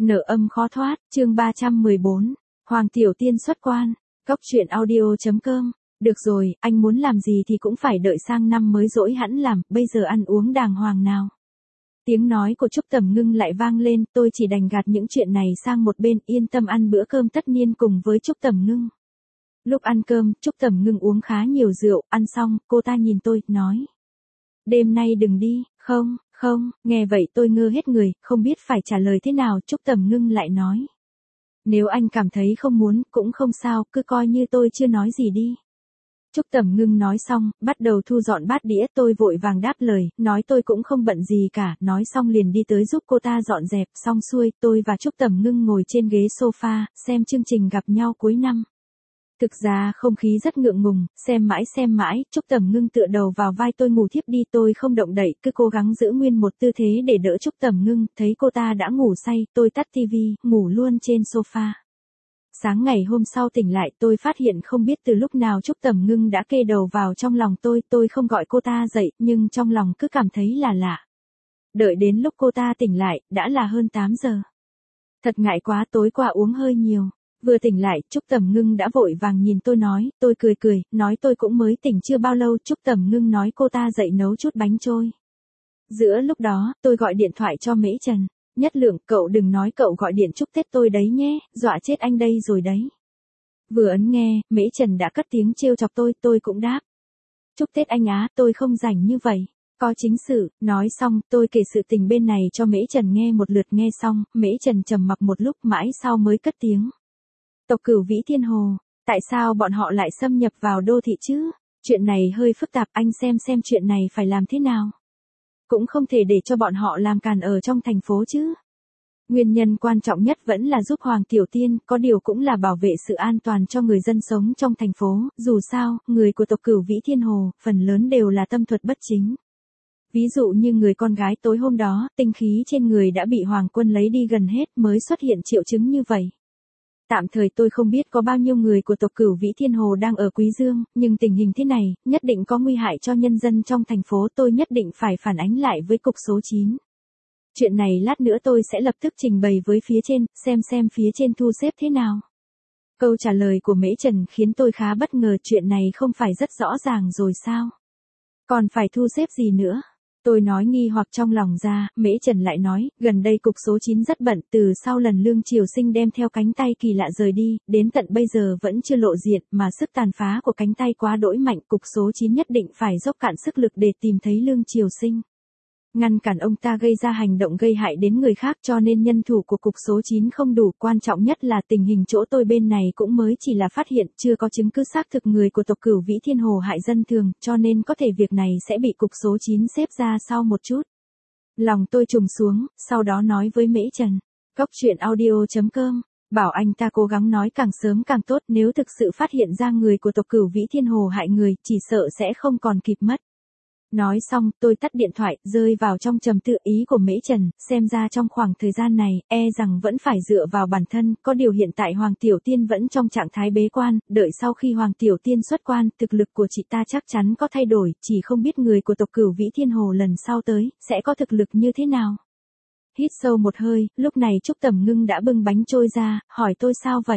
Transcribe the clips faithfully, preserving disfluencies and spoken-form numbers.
Nợ âm khó thoát, chương ba trăm mười bốn. Hoàng Tiểu Tiên xuất quan. Cóc truyện audio chấm com. Được rồi, anh muốn làm gì thì cũng phải đợi sang năm mới dỗi hẵn làm, bây giờ ăn uống đàng hoàng nào. Tiếng nói của Trúc Tầm Ngưng lại vang lên, tôi chỉ đành gạt những chuyện này sang một bên, yên tâm ăn bữa cơm tất niên cùng với Trúc Tầm Ngưng. Lúc ăn cơm, Trúc Tầm Ngưng uống khá nhiều rượu, ăn xong, cô ta nhìn tôi, nói. Đêm nay đừng đi, không, không, nghe vậy tôi ngơ hết người, không biết phải trả lời thế nào. Trúc Tầm Ngưng lại nói. Nếu anh cảm thấy không muốn, cũng không sao, cứ coi như tôi chưa nói gì đi. Trúc Tầm Ngưng nói xong, bắt đầu thu dọn bát đĩa, tôi vội vàng đáp lời, nói tôi cũng không bận gì cả, nói xong liền đi tới giúp cô ta dọn dẹp, xong xuôi, tôi và Trúc Tầm Ngưng ngồi trên ghế sofa, xem chương trình gặp nhau cuối năm. Thực ra không khí rất ngượng ngùng, xem mãi xem mãi, Trúc Tầm Ngưng tựa đầu vào vai tôi ngủ thiếp đi, tôi không động đậy, cứ cố gắng giữ nguyên một tư thế để đỡ Trúc Tầm Ngưng, thấy cô ta đã ngủ say, tôi tắt tivi, ngủ luôn trên sofa. Sáng ngày hôm sau tỉnh lại, tôi phát hiện không biết từ lúc nào Trúc Tầm Ngưng đã kê đầu vào trong lòng tôi, tôi không gọi cô ta dậy, nhưng trong lòng cứ cảm thấy là lạ. Đợi đến lúc cô ta tỉnh lại, đã là hơn tám giờ. Thật ngại quá, tối qua uống hơi nhiều. Vừa tỉnh lại, Trúc Tầm Ngưng đã vội vàng nhìn tôi nói, tôi cười cười, nói tôi cũng mới tỉnh chưa bao lâu. Trúc Tầm Ngưng nói cô ta dậy nấu chút bánh trôi. Giữa lúc đó, tôi gọi điện thoại cho Mễ Trần. Nhất Lượng, cậu đừng nói cậu gọi điện chúc Tết tôi đấy nhé, dọa chết anh đây rồi đấy. Vừa ấn nghe, Mễ Trần đã cất tiếng trêu chọc tôi, tôi cũng đáp. Chúc Tết anh á, tôi không rảnh như vậy. Có chính sự. Nói xong, tôi kể sự tình bên này cho Mễ Trần nghe một lượt, nghe xong, Mễ Trần trầm mặc một lúc mãi sau mới cất tiếng. Tộc Cửu Vĩ Thiên Hồ, tại sao bọn họ lại xâm nhập vào đô thị chứ? Chuyện này hơi phức tạp, anh xem xem chuyện này phải làm thế nào. Cũng không thể để cho bọn họ làm càn ở trong thành phố chứ. Nguyên nhân quan trọng nhất vẫn là giúp Hoàng Tiểu Tiên, có điều cũng là bảo vệ sự an toàn cho người dân sống trong thành phố, dù sao, người của tộc Cửu Vĩ Thiên Hồ, phần lớn đều là tâm thuật bất chính. Ví dụ như người con gái tối hôm đó, tinh khí trên người đã bị Hoàng Quân lấy đi gần hết mới xuất hiện triệu chứng như vậy. Tạm thời tôi không biết có bao nhiêu người của tộc Cửu Vĩ Thiên Hồ đang ở Quý Dương, nhưng tình hình thế này, nhất định có nguy hại cho nhân dân trong thành phố, tôi nhất định phải phản ánh lại với cục số chín. Chuyện này lát nữa tôi sẽ lập tức trình bày với phía trên, xem xem phía trên thu xếp thế nào. Câu trả lời của Mễ Trần khiến tôi khá bất ngờ, chuyện này không phải rất rõ ràng rồi sao? Còn phải thu xếp gì nữa? Tôi nói nghi hoặc trong lòng ra, Mễ Trần lại nói, gần đây cục số chín rất bận, từ sau lần Lương Triều Sinh đem theo cánh tay kỳ lạ rời đi, đến tận bây giờ vẫn chưa lộ diện, mà sức tàn phá của cánh tay quá đỗi mạnh, cục số chín nhất định phải dốc cạn sức lực để tìm thấy Lương Triều Sinh. Ngăn cản ông ta gây ra hành động gây hại đến người khác, cho nên nhân thủ của cục số chín không đủ, quan trọng nhất là tình hình chỗ tôi bên này cũng mới chỉ là phát hiện, chưa có chứng cứ xác thực người của tộc Cửu Vĩ Thiên Hồ hại dân thường, cho nên có thể việc này sẽ bị cục số chín xếp ra sau một chút. Lòng tôi trùng xuống, sau đó nói với Mễ Trần, cóc truyện audio chấm com, bảo anh ta cố gắng nói càng sớm càng tốt, nếu thực sự phát hiện ra người của tộc Cửu Vĩ Thiên Hồ hại người, chỉ sợ sẽ không còn kịp mất. Nói xong, tôi tắt điện thoại, rơi vào trong trầm tư. Ý của Mễ Trần, xem ra trong khoảng thời gian này, e rằng vẫn phải dựa vào bản thân, có điều hiện tại Hoàng Tiểu Tiên vẫn trong trạng thái bế quan, đợi sau khi Hoàng Tiểu Tiên xuất quan, thực lực của chị ta chắc chắn có thay đổi, chỉ không biết người của tộc Cửu Vĩ Thiên Hồ lần sau tới, sẽ có thực lực như thế nào. Hít sâu một hơi, lúc này Trúc Tầm Ngưng đã bưng bánh trôi ra, hỏi tôi sao vậy?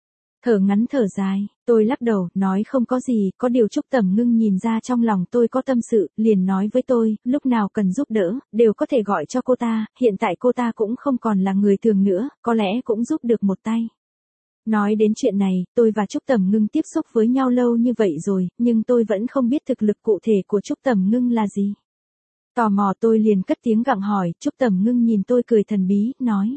Thở ngắn thở dài, tôi lắc đầu, nói không có gì, có điều Trúc Tầm Ngưng nhìn ra trong lòng tôi có tâm sự, liền nói với tôi, lúc nào cần giúp đỡ, đều có thể gọi cho cô ta, hiện tại cô ta cũng không còn là người thường nữa, có lẽ cũng giúp được một tay. Nói đến chuyện này, tôi và Trúc Tầm Ngưng tiếp xúc với nhau lâu như vậy rồi, nhưng tôi vẫn không biết thực lực cụ thể của Trúc Tầm Ngưng là gì. Tò mò tôi liền cất tiếng gặng hỏi, Trúc Tầm Ngưng nhìn tôi cười thần bí, nói.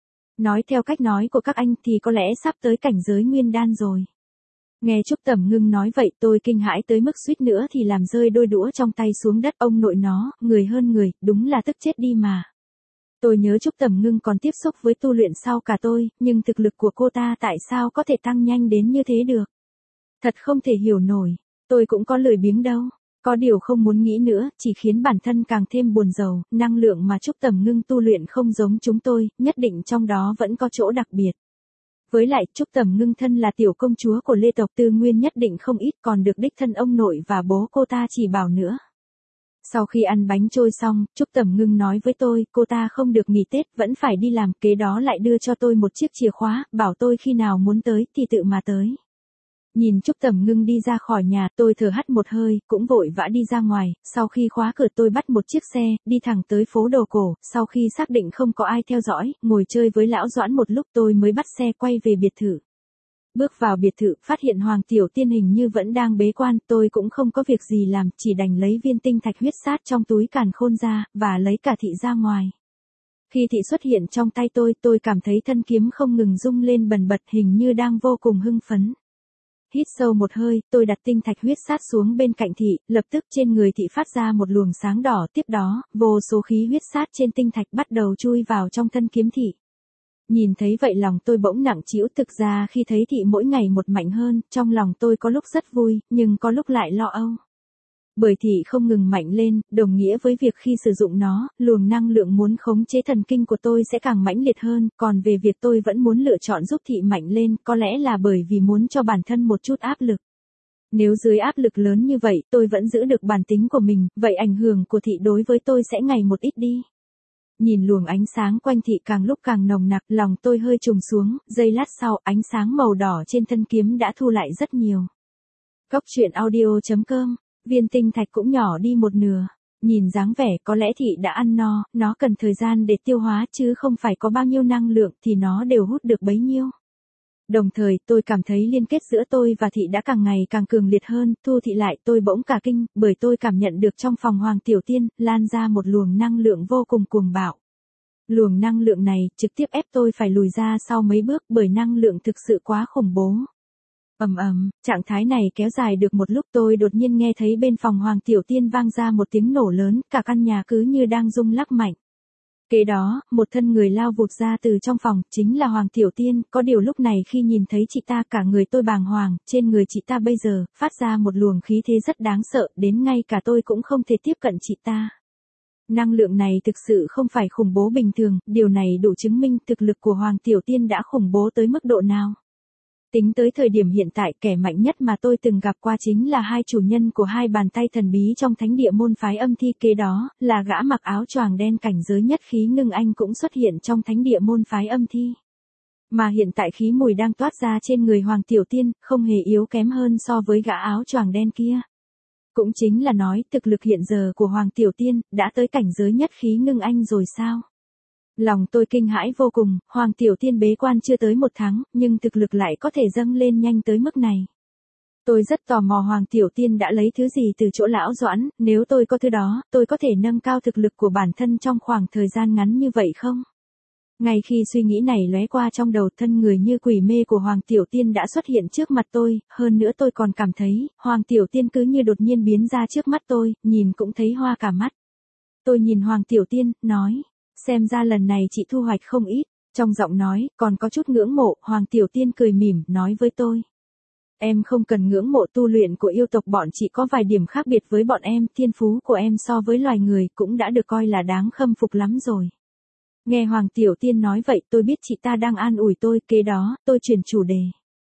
Nói theo cách nói của các anh thì có lẽ sắp tới cảnh giới nguyên đan rồi. Nghe Trúc Tầm Ngưng nói vậy tôi kinh hãi tới mức suýt nữa thì làm rơi đôi đũa trong tay xuống đất, ông nội nó, người hơn người, đúng là tức chết đi mà. Tôi nhớ Trúc Tầm Ngưng còn tiếp xúc với tu luyện sau cả tôi, nhưng thực lực của cô ta tại sao có thể tăng nhanh đến như thế được? Thật không thể hiểu nổi, tôi cũng có lười biếng đâu. Có điều không muốn nghĩ nữa, chỉ khiến bản thân càng thêm buồn rầu, năng lượng mà Trúc Tầm Ngưng tu luyện không giống chúng tôi, nhất định trong đó vẫn có chỗ đặc biệt. Với lại, Trúc Tầm Ngưng thân là tiểu công chúa của Lê tộc Tư Nguyên nhất định không ít, còn được đích thân ông nội và bố cô ta chỉ bảo nữa. Sau khi ăn bánh trôi xong, Trúc Tẩm Ngưng nói với tôi, cô ta không được nghỉ Tết, vẫn phải đi làm, kế đó lại đưa cho tôi một chiếc chìa khóa, bảo tôi khi nào muốn tới thì tự mà tới. Nhìn Trúc Tẩm Ngưng đi ra khỏi nhà, tôi thở hắt một hơi, cũng vội vã đi ra ngoài, sau khi khóa cửa tôi bắt một chiếc xe, đi thẳng tới phố đồ cổ, sau khi xác định không có ai theo dõi, ngồi chơi với lão Doãn một lúc tôi mới bắt xe quay về biệt thự. Bước vào biệt thự, phát hiện Hoàng Tiểu Tiên hình như vẫn đang bế quan, tôi cũng không có việc gì làm, chỉ đành lấy viên tinh thạch huyết sát trong túi càn khôn ra, và lấy cả thị ra ngoài. Khi thị xuất hiện trong tay tôi, tôi cảm thấy thân kiếm không ngừng rung lên bần bật, hình như đang vô cùng hưng phấn. Hít sâu một hơi, tôi đặt tinh thạch huyết sát xuống bên cạnh thị, lập tức trên người thị phát ra một luồng sáng đỏ, tiếp đó, vô số khí huyết sát trên tinh thạch bắt đầu chui vào trong thân kiếm thị. Nhìn thấy vậy lòng tôi bỗng nặng trĩu, thực ra khi thấy thị mỗi ngày một mạnh hơn, trong lòng tôi có lúc rất vui, nhưng có lúc lại lo âu. Bởi thị không ngừng mạnh lên, đồng nghĩa với việc khi sử dụng nó, luồng năng lượng muốn khống chế thần kinh của tôi sẽ càng mãnh liệt hơn, còn về việc tôi vẫn muốn lựa chọn giúp thị mạnh lên, có lẽ là bởi vì muốn cho bản thân một chút áp lực. Nếu dưới áp lực lớn như vậy, tôi vẫn giữ được bản tính của mình, vậy ảnh hưởng của thị đối với tôi sẽ ngày một ít đi. Nhìn luồng ánh sáng quanh thị càng lúc càng nồng nặc, lòng tôi hơi trùng xuống, giây lát sau, ánh sáng màu đỏ trên thân kiếm đã thu lại rất nhiều. Góc truyện audio chấm com, viên tinh thạch cũng nhỏ đi một nửa. Nhìn dáng vẻ có lẽ thị đã ăn no, nó cần thời gian để tiêu hóa chứ không phải có bao nhiêu năng lượng thì nó đều hút được bấy nhiêu. Đồng thời, tôi cảm thấy liên kết giữa tôi và thị đã càng ngày càng cường liệt hơn, thu thị lại tôi bỗng cả kinh, bởi tôi cảm nhận được trong phòng Hoàng Tiểu Tiên, lan ra một luồng năng lượng vô cùng cuồng bạo. Luồng năng lượng này, trực tiếp ép tôi phải lùi ra sau mấy bước bởi năng lượng thực sự quá khủng bố. Ầm ầm, trạng thái này kéo dài được một lúc tôi đột nhiên nghe thấy bên phòng Hoàng Tiểu Tiên vang ra một tiếng nổ lớn, cả căn nhà cứ như đang rung lắc mạnh. Kế đó, một thân người lao vụt ra từ trong phòng, chính là Hoàng Tiểu Tiên, có điều lúc này khi nhìn thấy chị ta cả người tôi bàng hoàng, trên người chị ta bây giờ, phát ra một luồng khí thế rất đáng sợ, đến ngay cả tôi cũng không thể tiếp cận chị ta. Năng lượng này thực sự không phải khủng bố bình thường, điều này đủ chứng minh thực lực của Hoàng Tiểu Tiên đã khủng bố tới mức độ nào. Tính tới thời điểm hiện tại, kẻ mạnh nhất mà tôi từng gặp qua chính là hai chủ nhân của hai bàn tay thần bí trong thánh địa môn phái âm thi, kế đó là gã mặc áo choàng đen cảnh giới nhất khí ngưng anh cũng xuất hiện trong thánh địa môn phái âm thi. Mà hiện tại khí mùi đang toát ra trên người Hoàng Tiểu Tiên, không hề yếu kém hơn so với gã áo choàng đen kia. Cũng chính là nói, thực lực hiện giờ của Hoàng Tiểu Tiên đã tới cảnh giới nhất khí ngưng anh rồi sao? Lòng tôi kinh hãi vô cùng, Hoàng Tiểu Tiên bế quan chưa tới một tháng, nhưng thực lực lại có thể dâng lên nhanh tới mức này. Tôi rất tò mò Hoàng Tiểu Tiên đã lấy thứ gì từ chỗ lão Doãn, nếu tôi có thứ đó, tôi có thể nâng cao thực lực của bản thân trong khoảng thời gian ngắn như vậy không? Ngay khi suy nghĩ này lóe qua trong đầu, thân người như quỷ mê của Hoàng Tiểu Tiên đã xuất hiện trước mặt tôi, hơn nữa tôi còn cảm thấy, Hoàng Tiểu Tiên cứ như đột nhiên biến ra trước mắt tôi, nhìn cũng thấy hoa cả mắt. Tôi nhìn Hoàng Tiểu Tiên, nói, xem ra lần này chị thu hoạch không ít, trong giọng nói, còn có chút ngưỡng mộ, Hoàng Tiểu Tiên cười mỉm, nói với tôi. Em không cần ngưỡng mộ tu luyện của yêu tộc bọn chị có vài điểm khác biệt với bọn em, thiên phú của em so với loài người cũng đã được coi là đáng khâm phục lắm rồi. Nghe Hoàng Tiểu Tiên nói vậy tôi biết chị ta đang an ủi tôi, kế đó, tôi chuyển chủ đề.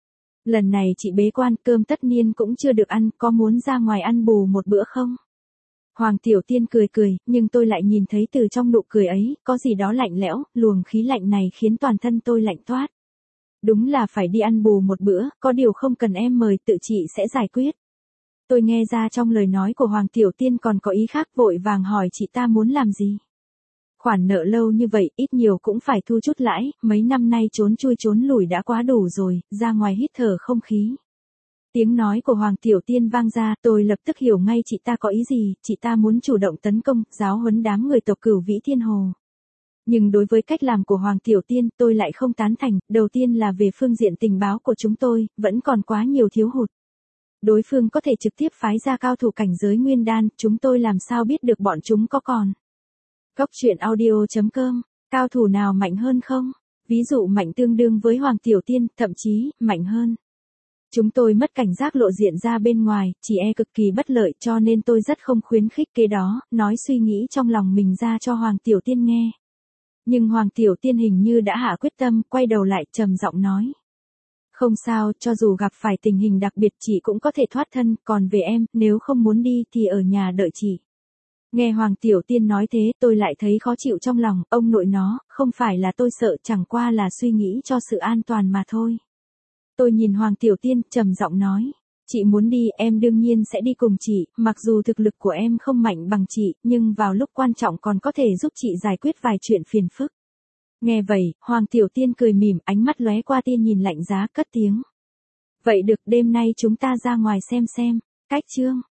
Lần này chị bế quan, cơm tất niên cũng chưa được ăn, có muốn ra ngoài ăn bù một bữa không? Hoàng Tiểu Tiên cười cười, nhưng tôi lại nhìn thấy từ trong nụ cười ấy, có gì đó lạnh lẽo, luồng khí lạnh này khiến toàn thân tôi lạnh toát. Đúng là phải đi ăn bù một bữa, có điều không cần em mời, tự chị sẽ giải quyết. Tôi nghe ra trong lời nói của Hoàng Tiểu Tiên còn có ý khác, vội vàng hỏi chị ta muốn làm gì. Khoản nợ lâu như vậy, ít nhiều cũng phải thu chút lãi, mấy năm nay trốn chui trốn lủi đã quá đủ rồi, ra ngoài hít thở không khí. Tiếng nói của Hoàng Tiểu Tiên vang ra, tôi lập tức hiểu ngay chị ta có ý gì, chị ta muốn chủ động tấn công, giáo huấn đám người tộc Cửu Vĩ Thiên Hồ. Nhưng đối với cách làm của Hoàng Tiểu Tiên, tôi lại không tán thành, đầu tiên là về phương diện tình báo của chúng tôi, vẫn còn quá nhiều thiếu hụt. Đối phương có thể trực tiếp phái ra cao thủ cảnh giới nguyên đan, chúng tôi làm sao biết được bọn chúng có còn. Góc truyện audio chấm com, cao thủ nào mạnh hơn không? Ví dụ mạnh tương đương với Hoàng Tiểu Tiên, thậm chí, mạnh hơn. Chúng tôi mất cảnh giác lộ diện ra bên ngoài, chỉ e cực kỳ bất lợi cho nên tôi rất không khuyến khích kế đó, nói suy nghĩ trong lòng mình ra cho Hoàng Tiểu Tiên nghe. Nhưng Hoàng Tiểu Tiên hình như đã hạ quyết tâm, quay đầu lại trầm giọng nói. Không sao, cho dù gặp phải tình hình đặc biệt chị cũng có thể thoát thân, còn về em, nếu không muốn đi thì ở nhà đợi chị. Nghe Hoàng Tiểu Tiên nói thế, tôi lại thấy khó chịu trong lòng, ông nội nó, không phải là tôi sợ, chẳng qua là suy nghĩ cho sự an toàn mà thôi. Tôi nhìn Hoàng Tiểu Tiên, trầm giọng nói, chị muốn đi, em đương nhiên sẽ đi cùng chị, mặc dù thực lực của em không mạnh bằng chị, nhưng vào lúc quan trọng còn có thể giúp chị giải quyết vài chuyện phiền phức. Nghe vậy, Hoàng Tiểu Tiên cười mỉm, ánh mắt lóe qua tia nhìn lạnh giá, cất tiếng. Vậy được, đêm nay chúng ta ra ngoài xem xem, cách chương.